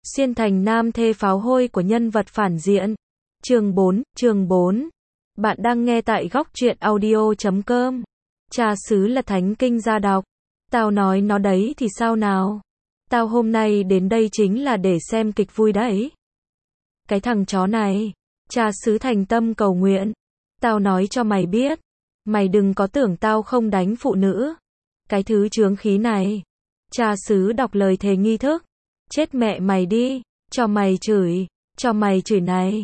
Xuyên thành nam thê pháo hôi của nhân vật phản diện. Chương 4. Bạn đang nghe tại góc truyện audio.com. Cha xứ là thánh kinh gia đọc. Tao nói nó đấy thì sao nào? Tao hôm nay đến đây chính là để xem kịch vui đấy. Cái thằng chó này. Cha xứ thành tâm cầu nguyện. Tao nói cho mày biết. Mày đừng có tưởng tao không đánh phụ nữ. Cái thứ chướng khí này. Cha xứ đọc lời thề nghi thức. Chết mẹ mày đi. Cho mày chửi này.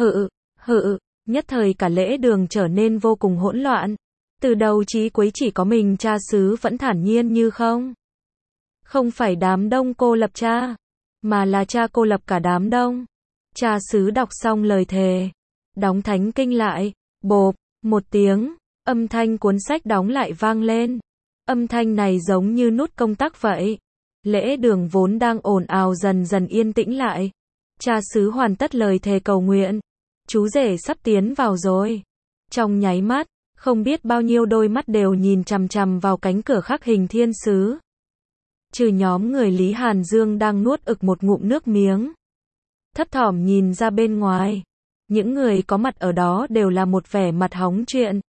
Hự. Nhất thời cả lễ đường trở nên vô cùng hỗn loạn. Từ đầu chí cuối chỉ có mình cha xứ vẫn thản nhiên như không. Không phải đám đông cô lập cha, mà là cha cô lập cả đám đông. Cha xứ đọc xong lời thề, đóng thánh kinh lại, bộp, một tiếng, âm thanh cuốn sách đóng lại vang lên. Âm thanh này giống như nút công tắc vậy. Lễ đường vốn đang ồn ào dần dần yên tĩnh lại. Cha xứ hoàn tất lời thề cầu nguyện. Chú rể sắp tiến vào rồi. Trong nháy mắt, không biết bao nhiêu đôi mắt đều nhìn chằm chằm vào cánh cửa khắc hình thiên sứ. Trừ nhóm người Lý Hàn Dương đang nuốt ực một ngụm nước miếng. Thấp thỏm nhìn ra bên ngoài. Những người có mặt ở đó đều là một vẻ mặt hóng chuyện.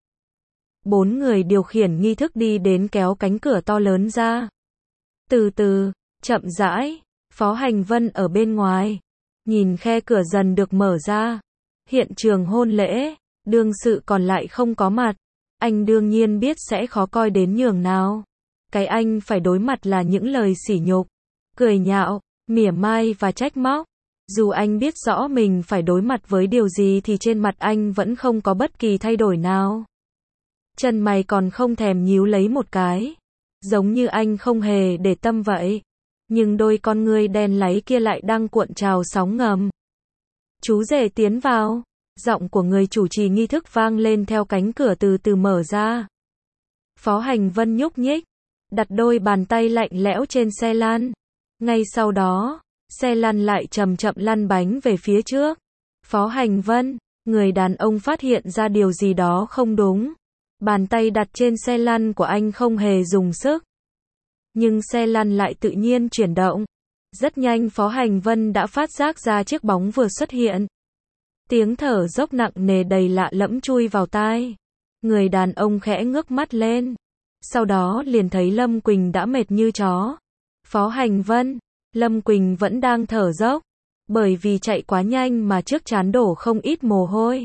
4 người điều khiển nghi thức đi đến kéo cánh cửa to lớn ra. Từ từ, chậm rãi, Phó Hành Vân ở bên ngoài. Nhìn khe cửa dần được mở ra. Hiện trường hôn lễ, đương sự còn lại không có mặt. Anh đương nhiên biết sẽ khó coi đến nhường nào. Cái anh phải đối mặt là những lời sỉ nhục, cười nhạo, mỉa mai và trách móc. Dù anh biết rõ mình phải đối mặt với điều gì thì trên mặt anh vẫn không có bất kỳ thay đổi nào. Chân mày còn không thèm nhíu lấy một cái. Giống như anh không hề để tâm vậy. Nhưng đôi con ngươi đen láy kia lại đang cuộn trào sóng ngầm. Chú rể tiến vào. Giọng của người chủ trì nghi thức vang lên theo cánh cửa từ từ mở ra. Phó Hành Vân nhúc nhích, đặt đôi bàn tay lạnh lẽo trên xe lăn. Ngay sau đó, xe lăn lại chậm chậm lăn bánh về phía trước. Phó Hành Vân, người đàn ông phát hiện ra điều gì đó không đúng. Bàn tay đặt trên xe lăn của anh không hề dùng sức. Nhưng xe lăn lại tự nhiên chuyển động. Rất nhanh Phó Hành Vân đã phát giác ra chiếc bóng vừa xuất hiện. Tiếng thở dốc nặng nề đầy lạ lẫm chui vào tai. Người đàn ông khẽ ngước mắt lên. Sau đó liền thấy Lâm Quỳnh đã mệt như chó. Phó Hành Vân, Lâm Quỳnh vẫn đang thở dốc. Bởi vì chạy quá nhanh mà trước trán đổ không ít mồ hôi.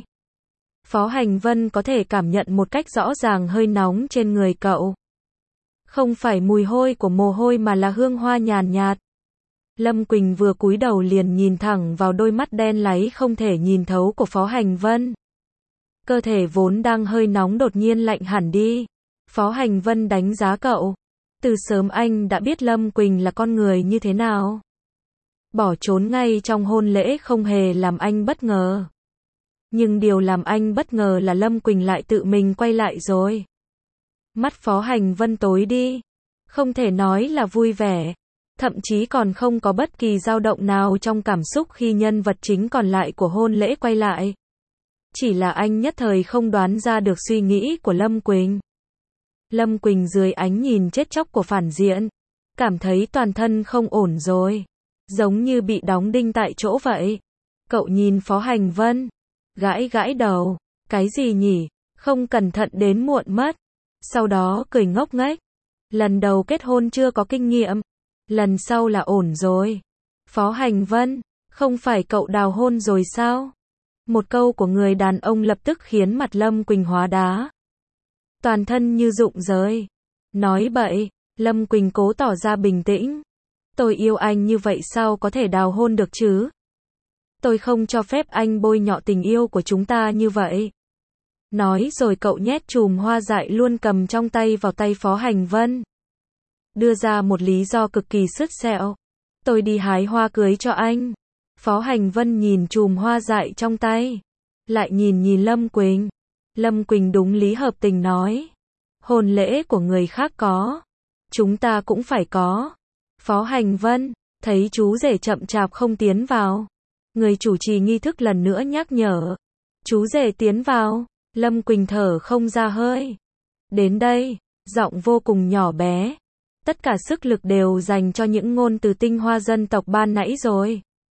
Phó Hành Vân có thể cảm nhận một cách rõ ràng hơi nóng trên người cậu. Không phải mùi hôi của mồ hôi mà là hương hoa nhàn nhạt. Lâm Quỳnh vừa cúi đầu liền nhìn thẳng vào đôi mắt đen láy không thể nhìn thấu của Phó Hành Vân. Cơ thể vốn đang hơi nóng đột nhiên lạnh hẳn đi. Phó Hành Vân đánh giá cậu. Từ sớm anh đã biết Lâm Quỳnh là con người như thế nào. Bỏ trốn ngay trong hôn lễ không hề làm anh bất ngờ. Nhưng điều làm anh bất ngờ là Lâm Quỳnh lại tự mình quay lại rồi. Mắt Phó Hành Vân tối đi. Không thể nói là vui vẻ. Thậm chí còn không có bất kỳ dao động nào trong cảm xúc khi nhân vật chính còn lại của hôn lễ quay lại. Chỉ là anh nhất thời không đoán ra được suy nghĩ của Lâm Quỳnh. Lâm Quỳnh dưới ánh nhìn chết chóc của phản diện, cảm thấy toàn thân không ổn rồi. Giống như bị đóng đinh tại chỗ vậy. Cậu nhìn Phó Hành Vân, gãi đầu. Cái gì nhỉ? Không cẩn thận đến muộn mất. Sau đó cười ngốc nghếch. Lần đầu kết hôn chưa có kinh nghiệm. Lần sau là ổn rồi. Phó Hành Vân, không phải cậu đào hôn rồi sao? Một câu của người đàn ông lập tức khiến mặt Lâm Quỳnh hóa đá. Toàn thân như rụng rời. Nói bậy, Lâm Quỳnh cố tỏ ra bình tĩnh. Tôi yêu anh như vậy sao có thể đào hôn được chứ? Tôi không cho phép anh bôi nhọ tình yêu của chúng ta như vậy. Nói rồi cậu nhét chùm hoa dại luôn cầm trong tay vào tay Phó Hành Vân. Đưa ra một lý do cực kỳ sứt sẹo. Tôi đi hái hoa cưới cho anh. Phó Hành Vân nhìn chùm hoa dại trong tay. Lại nhìn Lâm Quỳnh. Lâm Quỳnh đúng lý hợp tình nói. Hôn lễ của người khác có. Chúng ta cũng phải có. Phó Hành Vân, thấy chú rể chậm chạp không tiến vào. Người chủ trì nghi thức lần nữa nhắc nhở. Chú rể tiến vào. Lâm Quỳnh thở không ra hơi. Đến đây, giọng vô cùng nhỏ bé. Tất cả sức lực đều dành cho những ngôn từ tinh hoa dân tộc ban nãy rồi.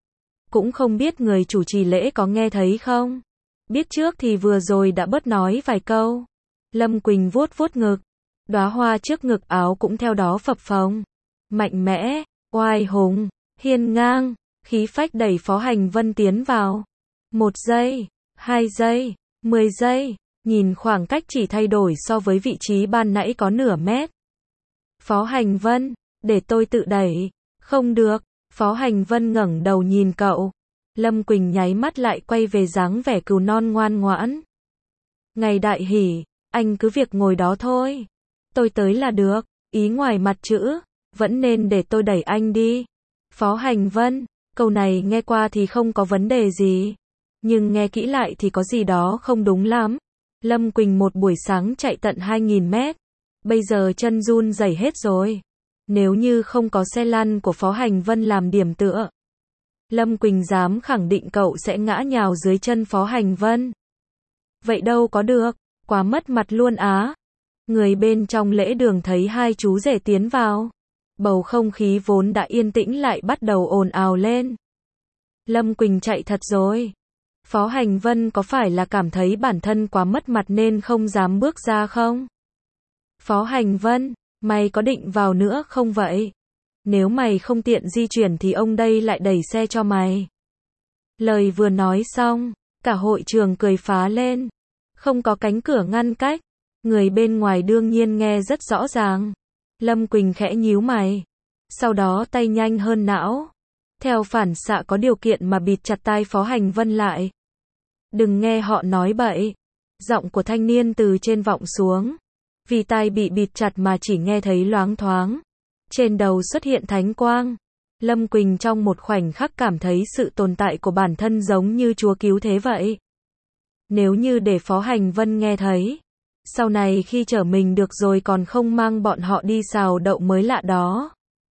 Cũng không biết người chủ trì lễ có nghe thấy không? Biết trước thì vừa rồi đã bớt nói vài câu. Lâm Quỳnh vuốt vuốt ngực. Đóa hoa trước ngực áo cũng theo đó phập phồng. Mạnh mẽ, oai hùng, hiên ngang, khí phách đẩy Phó Hành Vân tiến vào. 1 giây, 2 giây, 10 giây, nhìn khoảng cách chỉ thay đổi so với vị trí ban nãy có nửa mét. Phó Hành Vân, để tôi tự đẩy. Không được. Phó Hành Vân ngẩng đầu nhìn cậu. Lâm Quỳnh nháy mắt lại quay về dáng vẻ cừu non ngoan ngoãn. Ngày đại hỷ, anh cứ việc ngồi đó thôi. Tôi tới là được, ý ngoài mặt chữ, vẫn nên để tôi đẩy anh đi. Phó Hành Vân, câu này nghe qua thì không có vấn đề gì. Nhưng nghe kỹ lại thì có gì đó không đúng lắm. Lâm Quỳnh một buổi sáng chạy tận 2.000 mét. Bây giờ chân run rẩy hết rồi. Nếu như không có xe lăn của Phó Hành Vân làm điểm tựa, Lâm Quỳnh dám khẳng định cậu sẽ ngã nhào dưới chân Phó Hành Vân. Vậy đâu có được, quá mất mặt luôn á. Người bên trong lễ đường thấy hai chú rể tiến vào. Bầu không khí vốn đã yên tĩnh lại bắt đầu ồn ào lên. Lâm Quỳnh chạy thật rồi. Phó Hành Vân có phải là cảm thấy bản thân quá mất mặt nên không dám bước ra không? Phó Hành Vân, mày có định vào nữa không vậy? Nếu mày không tiện di chuyển thì ông đây lại đẩy xe cho mày. Lời vừa nói xong, cả hội trường cười phá lên. Không có cánh cửa ngăn cách. Người bên ngoài đương nhiên nghe rất rõ ràng. Lâm Quỳnh khẽ nhíu mày. Sau đó tay nhanh hơn não. Theo phản xạ có điều kiện mà bịt chặt tai Phó Hành Vân lại. Đừng nghe họ nói bậy. Giọng của thanh niên từ trên vọng xuống. Vì tai bị bịt chặt mà chỉ nghe thấy loáng thoáng. Trên đầu xuất hiện thánh quang. Lâm Quỳnh trong một khoảnh khắc cảm thấy sự tồn tại của bản thân giống như Chúa cứu thế vậy. Nếu như để Phó Hành Vân nghe thấy, sau này khi trở mình được rồi còn không mang bọn họ đi xào đậu mới lạ đó.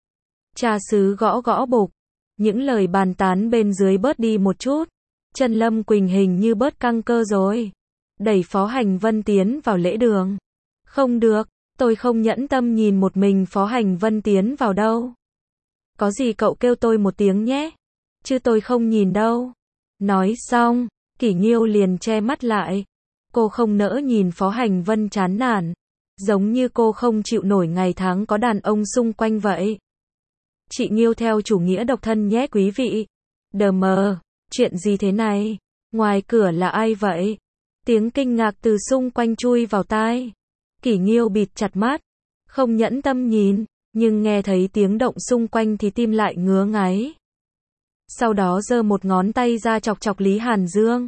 Cha xứ gõ gõ bục. Những lời bàn tán bên dưới bớt đi một chút. Chân Lâm Quỳnh hình như bớt căng cơ rồi. Đẩy Phó Hành Vân tiến vào lễ đường. Không được, tôi không nhẫn tâm nhìn một mình Phó Hành Vân tiến vào đâu. Có gì cậu kêu tôi một tiếng nhé. Chứ tôi không nhìn đâu. Nói xong, Kỷ Nghiêu liền che mắt lại. Cô không nỡ nhìn Phó Hành Vân chán nản. Giống như cô không chịu nổi ngày tháng có đàn ông xung quanh vậy. Chị Nghiêu theo chủ nghĩa độc thân nhé quý vị. Đờ mờ, chuyện gì thế này? Ngoài cửa là ai vậy? Tiếng kinh ngạc từ xung quanh chui vào tai. Kỷ Nghiêu bịt chặt mắt. Không nhẫn tâm nhìn. Nhưng nghe thấy tiếng động xung quanh thì tim lại ngứa ngáy. Sau đó giơ một ngón tay ra chọc chọc Lý Hàn Dương.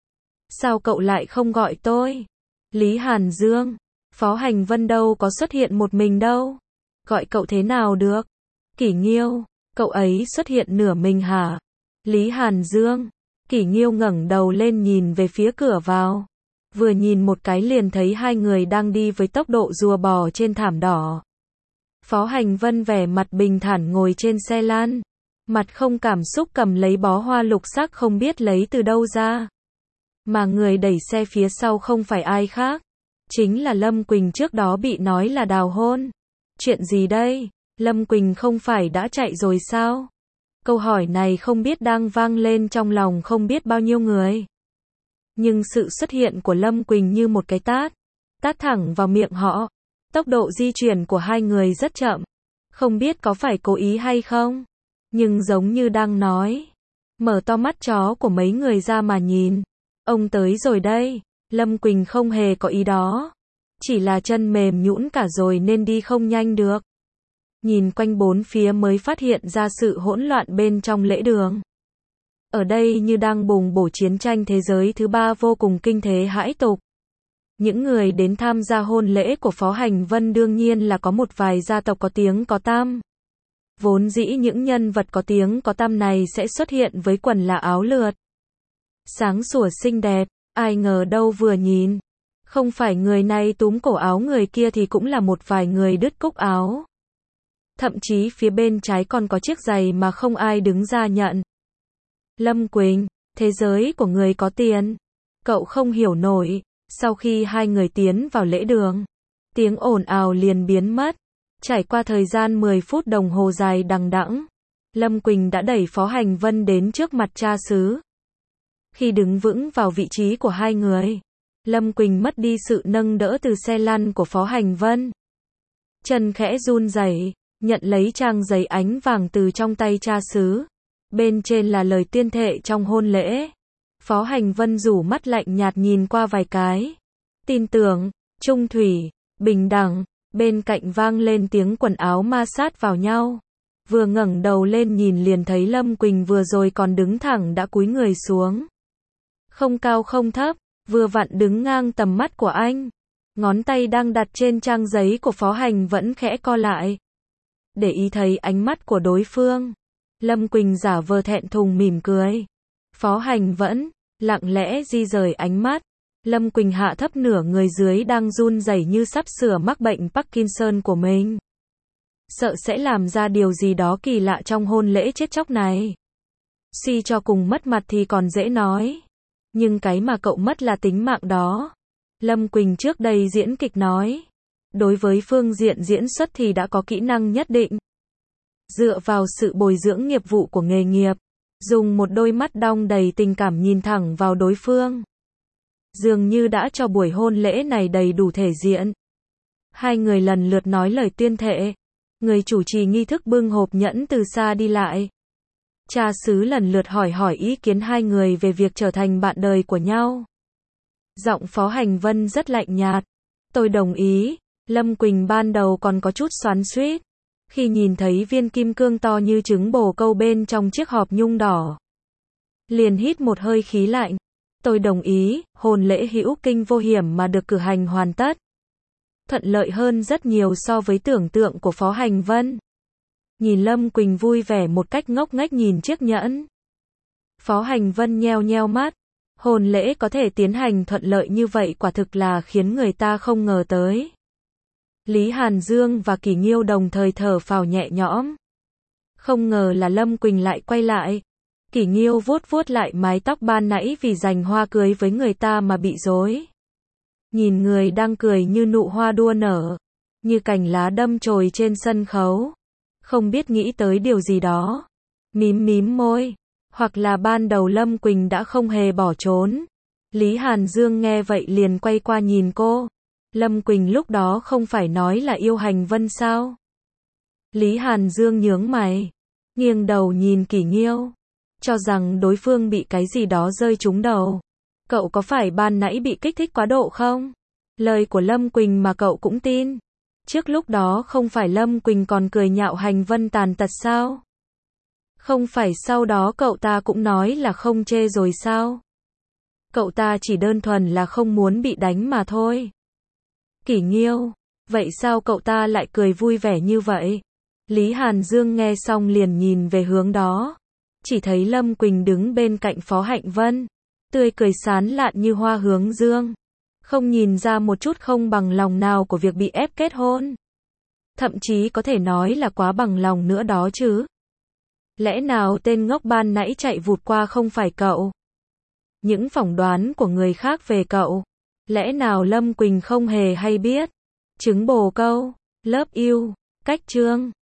Sao cậu lại không gọi tôi? Lý Hàn Dương, Phó Hành Vân đâu có xuất hiện một mình đâu. Gọi cậu thế nào được? Kỷ Nghiêu, cậu ấy xuất hiện nửa mình hả? Lý Hàn Dương, Kỷ Nghiêu ngẩng đầu lên nhìn về phía cửa vào. Vừa nhìn một cái liền thấy hai người đang đi với tốc độ rùa bò trên thảm đỏ. Phó Hành Vân vẻ mặt bình thản ngồi trên xe lan. Mặt không cảm xúc cầm lấy bó hoa lục sắc không biết lấy từ đâu ra. Mà người đẩy xe phía sau không phải ai khác. Chính là Lâm Quỳnh trước đó bị nói là đào hôn. Chuyện gì đây? Lâm Quỳnh không phải đã chạy rồi sao? Câu hỏi này không biết đang vang lên trong lòng không biết bao nhiêu người. Nhưng sự xuất hiện của Lâm Quỳnh như một cái tát. Tát thẳng vào miệng họ. Tốc độ di chuyển của hai người rất chậm. Không biết có phải cố ý hay không. Nhưng giống như đang nói. Mở to mắt chó của mấy người ra mà nhìn. Ông tới rồi đây. Lâm Quỳnh không hề có ý đó. Chỉ là chân mềm nhũn cả rồi nên đi không nhanh được. Nhìn quanh bốn phía mới phát hiện ra sự hỗn loạn bên trong lễ đường. Ở đây như đang bùng bổ chiến tranh thế giới thứ 3 vô cùng kinh thế hãi tục. Những người đến tham gia hôn lễ của Phó Hành Vân đương nhiên là có một vài gia tộc có tiếng có tăm. Vốn dĩ những nhân vật có tiếng có tăm này sẽ xuất hiện với quần là áo lượt. Sáng sủa xinh đẹp, ai ngờ đâu vừa nhìn. Không phải người này túm cổ áo người kia thì cũng là một vài người đứt cúc áo. Thậm chí phía bên trái còn có chiếc giày mà không ai đứng ra nhận. Lâm Quỳnh, thế giới của người có tiền. Cậu không hiểu nổi. Sau khi hai người tiến vào lễ đường, tiếng ồn ào liền biến mất. Trải qua thời gian 10 phút đồng hồ dài đằng đẵng, Lâm Quỳnh đã đẩy Phó Hành Vân đến trước mặt cha xứ. Khi đứng vững vào vị trí của hai người, Lâm Quỳnh mất đi sự nâng đỡ từ xe lăn của Phó Hành Vân. Chân khẽ run rẩy, nhận lấy trang giấy ánh vàng từ trong tay cha xứ. Bên trên là lời tuyên thệ trong hôn lễ. Phó Hành Vân rủ mắt lạnh nhạt nhìn qua vài cái. Tin tưởng, trung thủy, bình đẳng, bên cạnh vang lên tiếng quần áo ma sát vào nhau. Vừa ngẩng đầu lên nhìn liền thấy Lâm Quỳnh vừa rồi còn đứng thẳng đã cúi người xuống. Không cao không thấp, vừa vặn đứng ngang tầm mắt của anh. Ngón tay đang đặt trên trang giấy của Phó Hành vẫn khẽ co lại. Để ý thấy ánh mắt của đối phương. Lâm Quỳnh giả vờ thẹn thùng mỉm cười. Phó Hành vẫn lặng lẽ di rời ánh mắt. Lâm Quỳnh hạ thấp nửa người dưới đang run rẩy như sắp sửa mắc bệnh Parkinson của mình. Sợ sẽ làm ra điều gì đó kỳ lạ trong hôn lễ chết chóc này. Suy cho cùng mất mặt thì còn dễ nói. Nhưng cái mà cậu mất là tính mạng đó. Lâm Quỳnh trước đây diễn kịch nói. Đối với phương diện diễn xuất thì đã có kỹ năng nhất định. Dựa vào sự bồi dưỡng nghiệp vụ của nghề nghiệp. Dùng một đôi mắt đong đầy tình cảm nhìn thẳng vào đối phương. Dường như đã cho buổi hôn lễ này đầy đủ thể diện. Hai người lần lượt nói lời tuyên thệ. Người chủ trì nghi thức bưng hộp nhẫn từ xa đi lại. Cha xứ lần lượt hỏi ý kiến hai người về việc trở thành bạn đời của nhau. Giọng Phó Hành Vân rất lạnh nhạt. Tôi đồng ý. Lâm Quỳnh ban đầu còn có chút xoắn xuýt. Khi nhìn thấy viên kim cương to như trứng bồ câu bên trong chiếc hộp nhung đỏ. Liền hít một hơi khí lạnh. Tôi đồng ý, hôn lễ hữu kinh vô hiểm mà được cử hành hoàn tất. Thuận lợi hơn rất nhiều so với tưởng tượng của Phó Hành Vân. Nhìn Lâm Quỳnh vui vẻ một cách ngốc nghếch nhìn chiếc nhẫn. Phó Hành Vân nheo nheo mắt. Hôn lễ có thể tiến hành thuận lợi như vậy quả thực là khiến người ta không ngờ tới. Lý Hàn Dương và Kỷ Nghiêu đồng thời thở phào nhẹ nhõm. Không ngờ là Lâm Quỳnh lại quay lại. Kỷ Nghiêu vuốt vuốt lại mái tóc ban nãy vì giành hoa cưới với người ta mà bị rối. Nhìn người đang cười như nụ hoa đua nở, như cành lá đâm chồi trên sân khấu. Không biết nghĩ tới điều gì đó. Mím mím môi. Hoặc là ban đầu Lâm Quỳnh đã không hề bỏ trốn. Lý Hàn Dương nghe vậy liền quay qua nhìn cô. Lâm Quỳnh lúc đó không phải nói là yêu Hành Vân sao? Lý Hàn Dương nhướng mày. Nghiêng đầu nhìn Kỷ Nghiêu. Cho rằng đối phương bị cái gì đó rơi trúng đầu. Cậu có phải ban nãy bị kích thích quá độ không? Lời của Lâm Quỳnh mà cậu cũng tin. Trước lúc đó không phải Lâm Quỳnh còn cười nhạo Hành Vân tàn tật sao? Không phải sau đó cậu ta cũng nói là không chê rồi sao? Cậu ta chỉ đơn thuần là không muốn bị đánh mà thôi. Kỷ Nghiêu, vậy sao cậu ta lại cười vui vẻ như vậy? Lý Hàn Dương nghe xong liền nhìn về hướng đó. Chỉ thấy Lâm Quỳnh đứng bên cạnh Phó Hành Vân. Tươi cười sán lạn như hoa hướng dương. Không nhìn ra một chút không bằng lòng nào của việc bị ép kết hôn. Thậm chí có thể nói là quá bằng lòng nữa đó chứ. Lẽ nào tên ngốc ban nãy chạy vụt qua không phải cậu? Những phỏng đoán của người khác về cậu. Lẽ nào Lâm Quỳnh không hề hay biết? Trứng bồ câu, love you, cách chương.